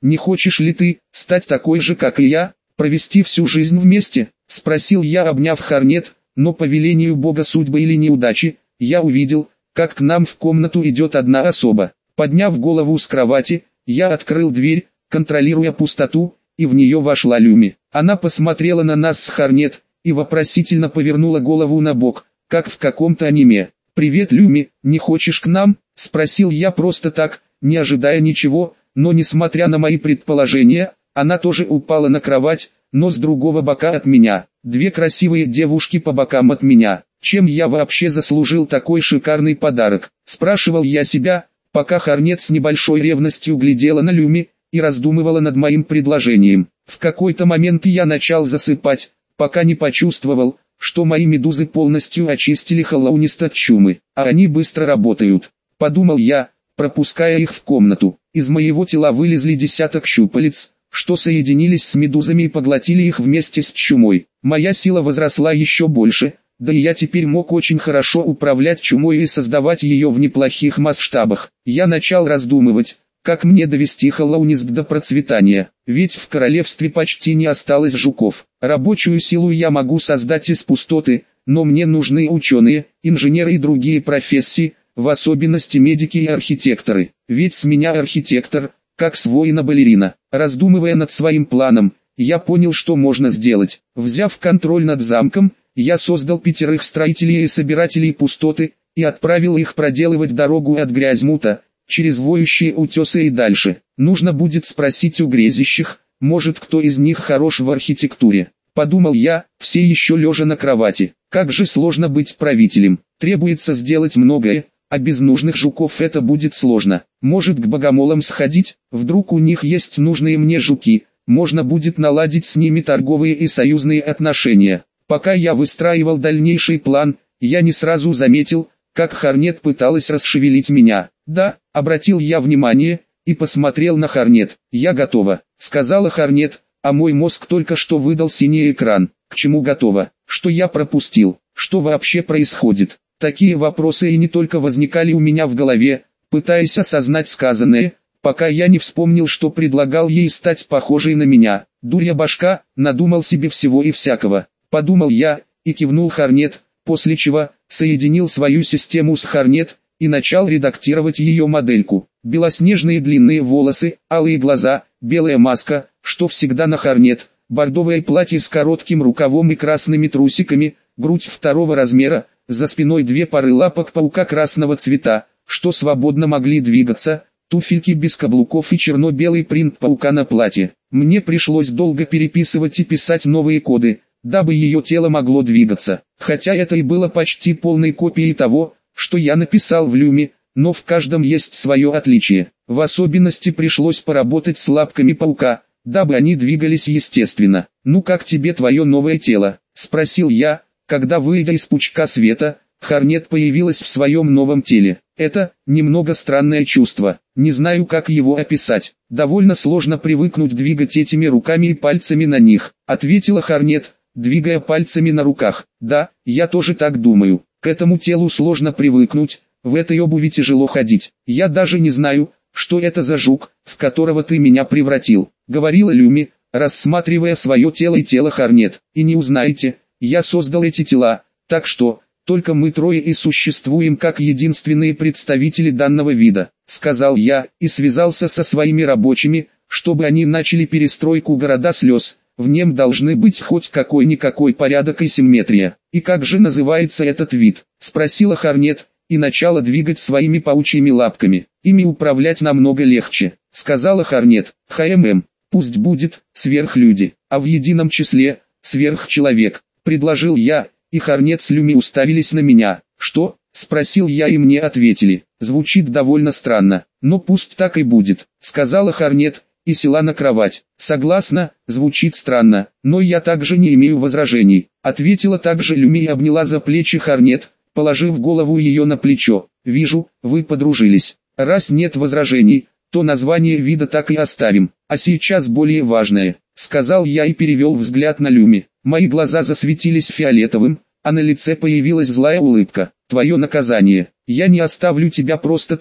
Speaker 1: не хочешь ли ты стать такой же, как и я, провести всю жизнь вместе? Спросил я, обняв Хорнет, но по велению Бога судьбы или неудачи, я увидел, как к нам в комнату идет одна особа. Подняв голову с кровати, я открыл дверь, контролируя пустоту, и в нее вошла Люми. Она посмотрела на нас с Хорнет и вопросительно повернула голову на бок, как в каком-то аниме. «Привет, Люми, не хочешь к нам?» – спросил я просто так, не ожидая ничего, но несмотря на мои предположения, она тоже упала на кровать, но с другого бока от меня. Две красивые девушки по бокам от меня. Чем я вообще заслужил такой шикарный подарок? Спрашивал я себя, пока Хорнет с небольшой ревностью глядела на Люми и раздумывала над моим предложением. В какой-то момент я начал засыпать, пока не почувствовал, что мои медузы полностью очистили Хэллоунист от чумы, а они быстро работают. Подумал я, пропуская их в комнату. Из моего тела вылезли десяток щупалец, что соединились с медузами и поглотили их вместе с чумой. Моя сила возросла еще больше, да и я теперь мог очень хорошо управлять чумой и создавать ее в неплохих масштабах. Я начал раздумывать, как мне довести Хэллоунист до процветания, ведь в королевстве почти не осталось жуков. Рабочую силу я могу создать из пустоты, но мне нужны ученые, инженеры и другие профессии, в особенности медики и архитекторы. Ведь с меня архитектор, как с воина-балерина. Раздумывая над своим планом, я понял, что можно сделать. Взяв контроль над замком, я создал 5 строителей и собирателей пустоты, и отправил их проделывать дорогу от Грязьмута, через воющие утесы и дальше. Нужно будет спросить у грезящих, может кто из них хорош в архитектуре. Подумал я, все еще лежа на кровати. Как же сложно быть правителем. Требуется сделать многое, а без нужных жуков это будет сложно. Может к богомолам сходить, вдруг у них есть нужные мне жуки, можно будет наладить с ними торговые и союзные отношения. Пока я выстраивал дальнейший план, я не сразу заметил, как Хорнет пыталась расшевелить меня. «Да», — обратил я внимание, и посмотрел на Хорнет. «Я готова», — сказала Хорнет, а мой мозг только что выдал синий экран. К чему готова? Что я пропустил? Что вообще происходит? Такие вопросы и не только возникали у меня в голове, пытаясь осознать сказанное, пока я не вспомнил, что предлагал ей стать похожей на меня. Дурья башка, надумал себе всего и всякого. Подумал я, и кивнул Хорнет, после чего соединил свою систему с Хорнет и начал редактировать ее модельку. Белоснежные длинные волосы, алые глаза, белая маска, что всегда на Хорнет, бордовое платье с коротким рукавом и красными трусиками, грудь 2 размера, за спиной 2 пары лапок паука красного цвета, что свободно могли двигаться, туфельки без каблуков и черно-белый принт паука на платье. Мне пришлось долго переписывать и писать новые коды, дабы ее тело могло двигаться. Хотя это и было почти полной копией того, что я написал в Люме, но в каждом есть свое отличие. В особенности пришлось поработать с лапками паука, дабы они двигались естественно. «Ну как тебе твое новое тело?» – спросил я, когда, выйдя из пучка света, Хорнет появилась в своем новом теле. «Это немного странное чувство, не знаю как его описать. Довольно сложно привыкнуть двигать этими руками и пальцами на них», – ответила Хорнет, двигая пальцами на руках. «Да, я тоже так думаю. К этому телу сложно привыкнуть, в этой обуви тяжело ходить. Я даже не знаю, что это за жук, в которого ты меня превратил», — говорила Люми, рассматривая свое тело и тело Хорнет. «И не узнаете, я создал эти тела, так что, только мы 3 и существуем как единственные представители данного вида», — сказал я, и связался со своими рабочими, чтобы они начали перестройку города слез. В нем должны быть хоть какой-никакой порядок и симметрия. «И как же называется этот вид?» – спросила Хорнет, и начала двигать своими паучьими лапками. «Ими управлять намного легче», – сказала Хорнет. «ХММ, пусть будет, сверхлюди, а в едином числе, сверхчеловек», – предложил я, и Хорнет с Люми уставились на меня. «Что?» – спросил я, и мне ответили. «Звучит довольно странно, но пусть так и будет», – сказала Хорнет, и села на кровать. «Согласна, звучит странно, но я также не имею возражений», — ответила также Люми и обняла за плечи Хорнет, положив голову ее на плечо. «Вижу, вы подружились. Раз нет возражений, то название вида так и оставим. А сейчас более важное», — сказал я и перевел взгляд на Люми. Мои глаза засветились фиолетовым, а на лице появилась злая улыбка. «Твое наказание. Я не оставлю тебя просто так»,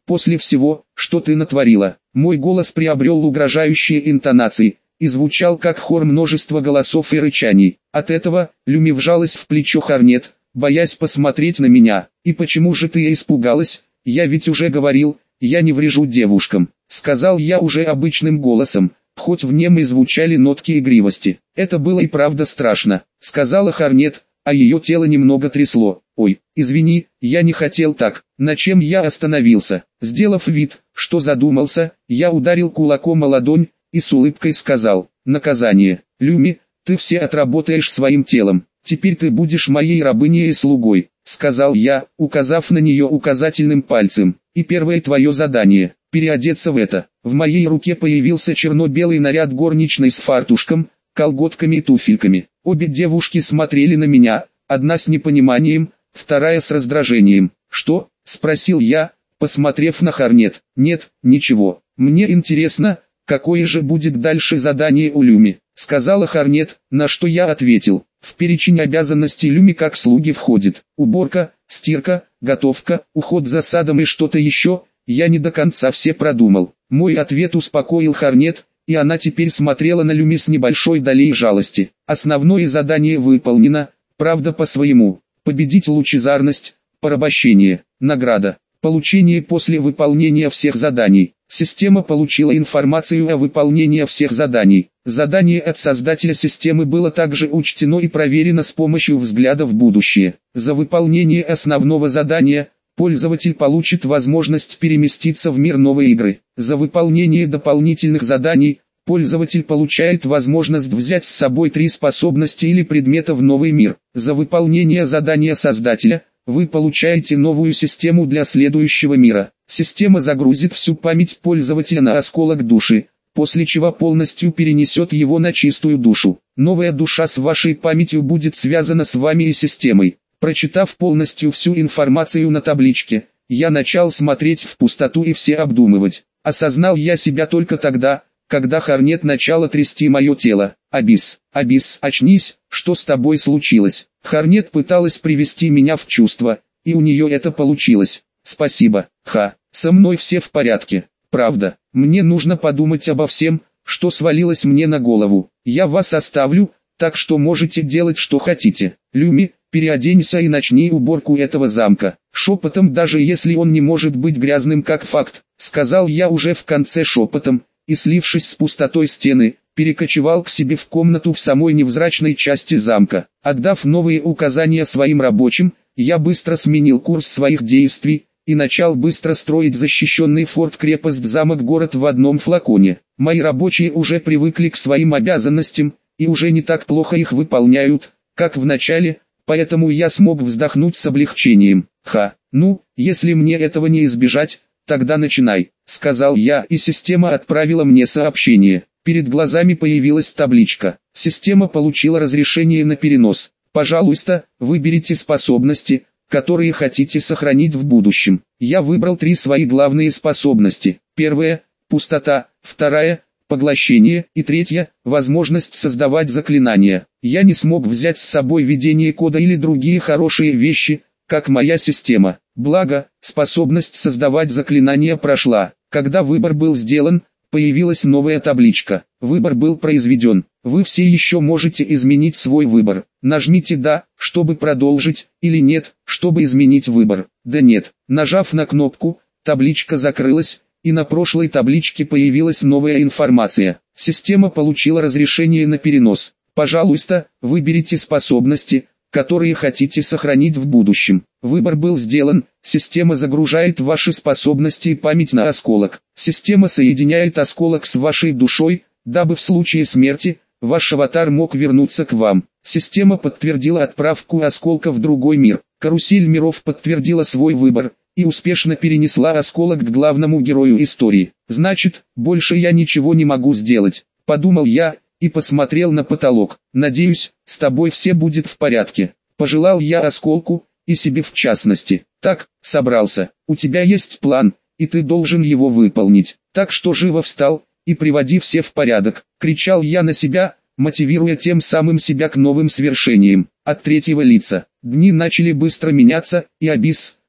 Speaker 1: после всего, что ты натворила. Мой голос приобрел угрожающие интонации и звучал как хор множества голосов и рычаний. От этого Люми вжалась в плечо Хорнет, боясь посмотреть на меня. «И почему же ты испугалась? Я ведь уже говорил, я не врежу девушкам», — сказал я уже обычным голосом, хоть в нем и звучали нотки игривости. «Это было и правда страшно», — сказала Хорнет, а ее тело немного трясло. «Ой, извини, я не хотел так», на чем я остановился. Сделав вид, что задумался, я ударил кулаком о ладонь и с улыбкой сказал: «Наказание. Люми, ты все отработаешь своим телом. Теперь ты будешь моей рабыней и слугой», — сказал я, указав на нее указательным пальцем. «И первое твое задание — переодеться в это». В моей руке появился черно-белый наряд горничной с фартушком, колготками и туфельками. Обе девушки смотрели на меня, одна с непониманием, вторая с раздражением. «Что?» — спросил я, посмотрев на Хорнет. «Нет, ничего. Мне интересно, какое же будет дальше задание у Люми», — сказала Хорнет, на что я ответил: «В перечень обязанностей Люми как слуги входит уборка, стирка, готовка, уход за садом и что-то еще. Я не до конца все продумал». Мой ответ успокоил Хорнет, и она теперь смотрела на Люми с небольшой долей жалости. Основное задание выполнено, правда по-своему. Победить лучезарность, порабощение, награда, получение после выполнения всех заданий. Система получила информацию о выполнении всех заданий. Задание от создателя системы было также учтено и проверено с помощью взгляда в будущее. За выполнение основного задания пользователь получит возможность переместиться в мир новой игры. За выполнение дополнительных заданий пользователь получает возможность взять с собой 3 способности или предмета в новый мир. За выполнение задания создателя вы получаете новую систему для следующего мира. Система загрузит всю память пользователя на осколок души, после чего полностью перенесет его на чистую душу. Новая душа с вашей памятью будет связана с вами и системой. Прочитав полностью всю информацию на табличке, я начал смотреть в пустоту и все обдумывать. Осознал я себя только тогда, когда Хорнет начала трясти мое тело. «Абис, Абис, очнись, что с тобой случилось?» Хорнет пыталась привести меня в чувство, и у нее это получилось. «Спасибо, Ха, со мной все в порядке. Правда, мне нужно подумать обо всем, что свалилось мне на голову. Я вас оставлю, так что можете делать что хотите. Люми, переоденься и начни уборку этого замка». Шепотом, даже если он не может быть грязным как факт, сказал я уже в конце шепотом, и, слившись с пустотой стены, перекочевал к себе в комнату в самой невзрачной части замка. Отдав новые указания своим рабочим, я быстро сменил курс своих действий и начал быстро строить защищенный форт-крепость-замок-город в одном флаконе. Мои рабочие уже привыкли к своим обязанностям и уже не так плохо их выполняют, как в начале, поэтому я смог вздохнуть с облегчением. «Ха, ну, если мне этого не избежать, тогда начинай», — сказал я, и система отправила мне сообщение. Перед глазами появилась табличка. Система получила разрешение на перенос. Пожалуйста, выберите способности, которые хотите сохранить в будущем. Я выбрал 3 свои главные способности. Первая — пустота, вторая — поглощение и третья — возможность создавать заклинания. Я не смог взять с собой видение кода или другие хорошие вещи, как моя система. Благо, способность создавать заклинания прошла. Когда выбор был сделан, появилась новая табличка. Выбор был произведен. Вы все еще можете изменить свой выбор. Нажмите «Да», чтобы продолжить, или «Нет», чтобы изменить выбор. «Да», «Нет». Нажав на кнопку, табличка закрылась, и на прошлой табличке появилась новая информация. Система получила разрешение на перенос. Пожалуйста, выберите способности, которые хотите сохранить в будущем. Выбор был сделан, система загружает ваши способности и память на осколок. Система соединяет осколок с вашей душой, дабы в случае смерти, ваш аватар мог вернуться к вам. Система подтвердила отправку осколка в другой мир. Карусель миров подтвердила свой выбор и успешно перенесла осколок к главному герою истории. «Значит, больше я ничего не могу сделать», — подумал я, и посмотрел на потолок. «Надеюсь, с тобой все будет в порядке», — пожелал я осколку, и себе в частности. «Так, собрался, у тебя есть план, и ты должен его выполнить. Так что живо встал, и приводи все в порядок», — кричал я на себя, мотивируя тем самым себя к новым свершениям. От третьего лица. Дни начали быстро меняться, и Абис,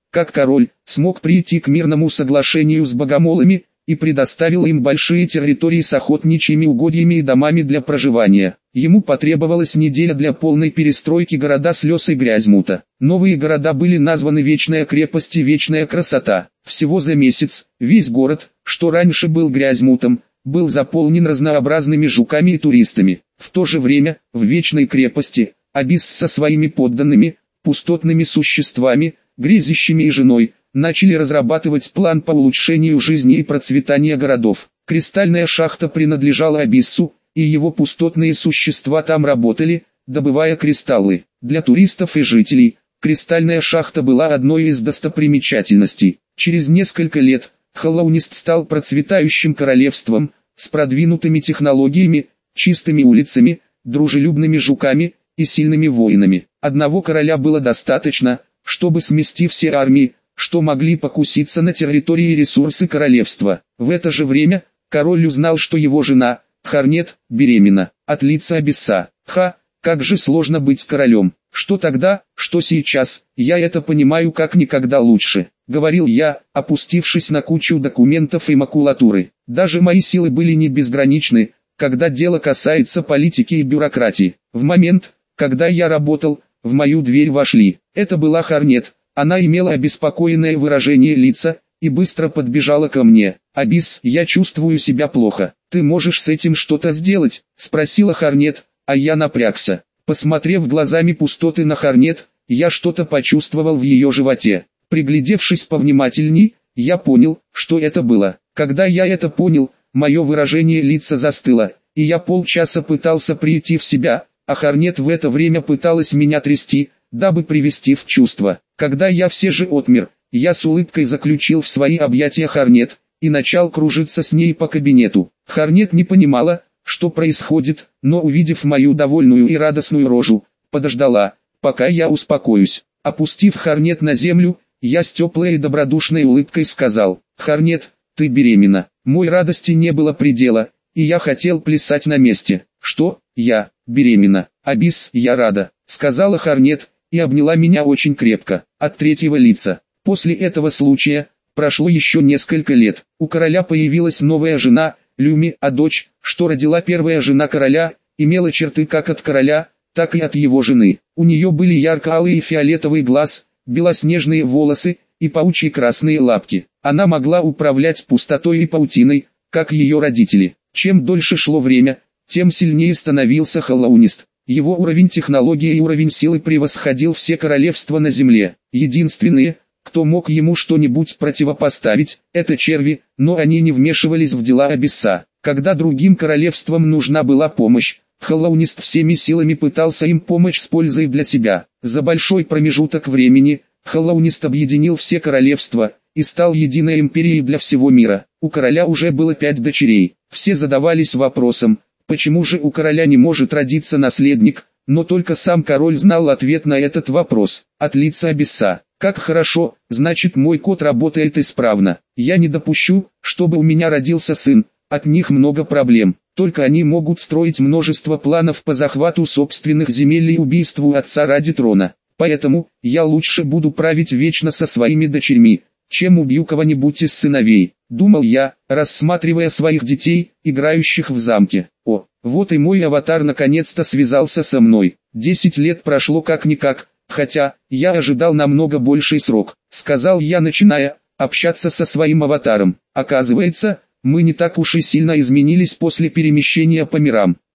Speaker 1: как король, смог прийти к мирному соглашению с богомолами, и предоставил им большие территории с охотничьими угодьями и домами для проживания. Ему потребовалась неделя для полной перестройки города Слез и Грязьмута. Новые города были названы Вечная крепость и Вечная красота. Всего за месяц, весь город, что раньше был Грязьмутом, был заполнен разнообразными жуками и туристами. В то же время, в Вечной крепости, Абисс со своими подданными, пустотными существами, грезящими и женой, начали разрабатывать план по улучшению жизни и процветания городов. Кристальная шахта принадлежала Абиссу, и его пустотные существа там работали, добывая кристаллы. Для туристов и жителей, кристальная шахта была одной из достопримечательностей. Через несколько лет, Халлоунист стал процветающим королевством, с продвинутыми технологиями, чистыми улицами, дружелюбными жуками и сильными воинами. Одного короля было достаточно, чтобы смести все армии, что могли покуситься на территории и ресурсы королевства. В это же время, король узнал, что его жена, Харнет, беременна от лица Абисса. Как же сложно быть королем. Что тогда, что сейчас, я это понимаю как никогда лучше, говорил я, опустившись на кучу документов и макулатуры. Даже мои силы были не безграничны, когда дело касается политики и бюрократии. В момент, когда я работал, в мою дверь вошли. Это была Харнет. Она имела обеспокоенное выражение лица, и быстро подбежала ко мне. «Абисс, я чувствую себя плохо. Ты можешь с этим что-то сделать?» – спросила Харнет, а я напрягся. Посмотрев глазами пустоты на Харнет, я что-то почувствовал в ее животе. Приглядевшись повнимательней, я понял, что это было. Когда я это понял, мое выражение лица застыло, и я полчаса пытался прийти в себя, а Харнет в это время пыталась меня трясти, дабы привести в чувство. Когда я все же отмер, я с улыбкой заключил в свои объятия Харнет, и начал кружиться с ней по кабинету. Харнет не понимала, что происходит, но увидев мою довольную и радостную рожу, подождала, пока я успокоюсь. Опустив Харнет на землю, я с теплой и добродушной улыбкой сказал: «Харнет, ты беременна». Мой радости не было предела, и я хотел плясать на месте. «Что, я беременна? Абисс, я рада», — сказала Харнет, и обняла меня очень крепко, от третьего лица. После этого случая, прошло еще несколько лет, у короля появилась новая жена, Люми, а дочь, что родила первая жена короля, имела черты как от короля, так и от его жены. У нее были ярко-алый и фиолетовый глаз, белоснежные волосы и паучьи красные лапки. Она могла управлять пустотой и паутиной, как ее родители. Чем дольше шло время, тем сильнее становился Халлоунист. Его уровень технологии и уровень силы превосходил все королевства на земле. Единственные, кто мог ему что-нибудь противопоставить, это черви, но они не вмешивались в дела Абисса. Когда другим королевствам нужна была помощь, Халлоунист всеми силами пытался им помочь с пользой для себя. За большой промежуток времени, Халлоунист объединил все королевства, и стал единой империей для всего мира. У короля уже было 5 дочерей. Все задавались вопросом, почему же у короля не может родиться наследник, но только сам король знал ответ на этот вопрос. От лица Абисса: «Как хорошо, значит мой код работает исправно. Я не допущу, чтобы у меня родился сын, от них много проблем. Только они могут строить множество планов по захвату собственных земель и убийству отца ради трона. Поэтому, я лучше буду править вечно со своими дочерьми, чем убью кого-нибудь из сыновей», — думал я, рассматривая своих детей, играющих в замке. О, вот и мой аватар наконец-то связался со мной. 10 лет прошло как-никак, хотя, я ожидал намного больший срок, сказал я, начиная общаться со своим аватаром. Оказывается, мы не так уж и сильно изменились после перемещения по мирам.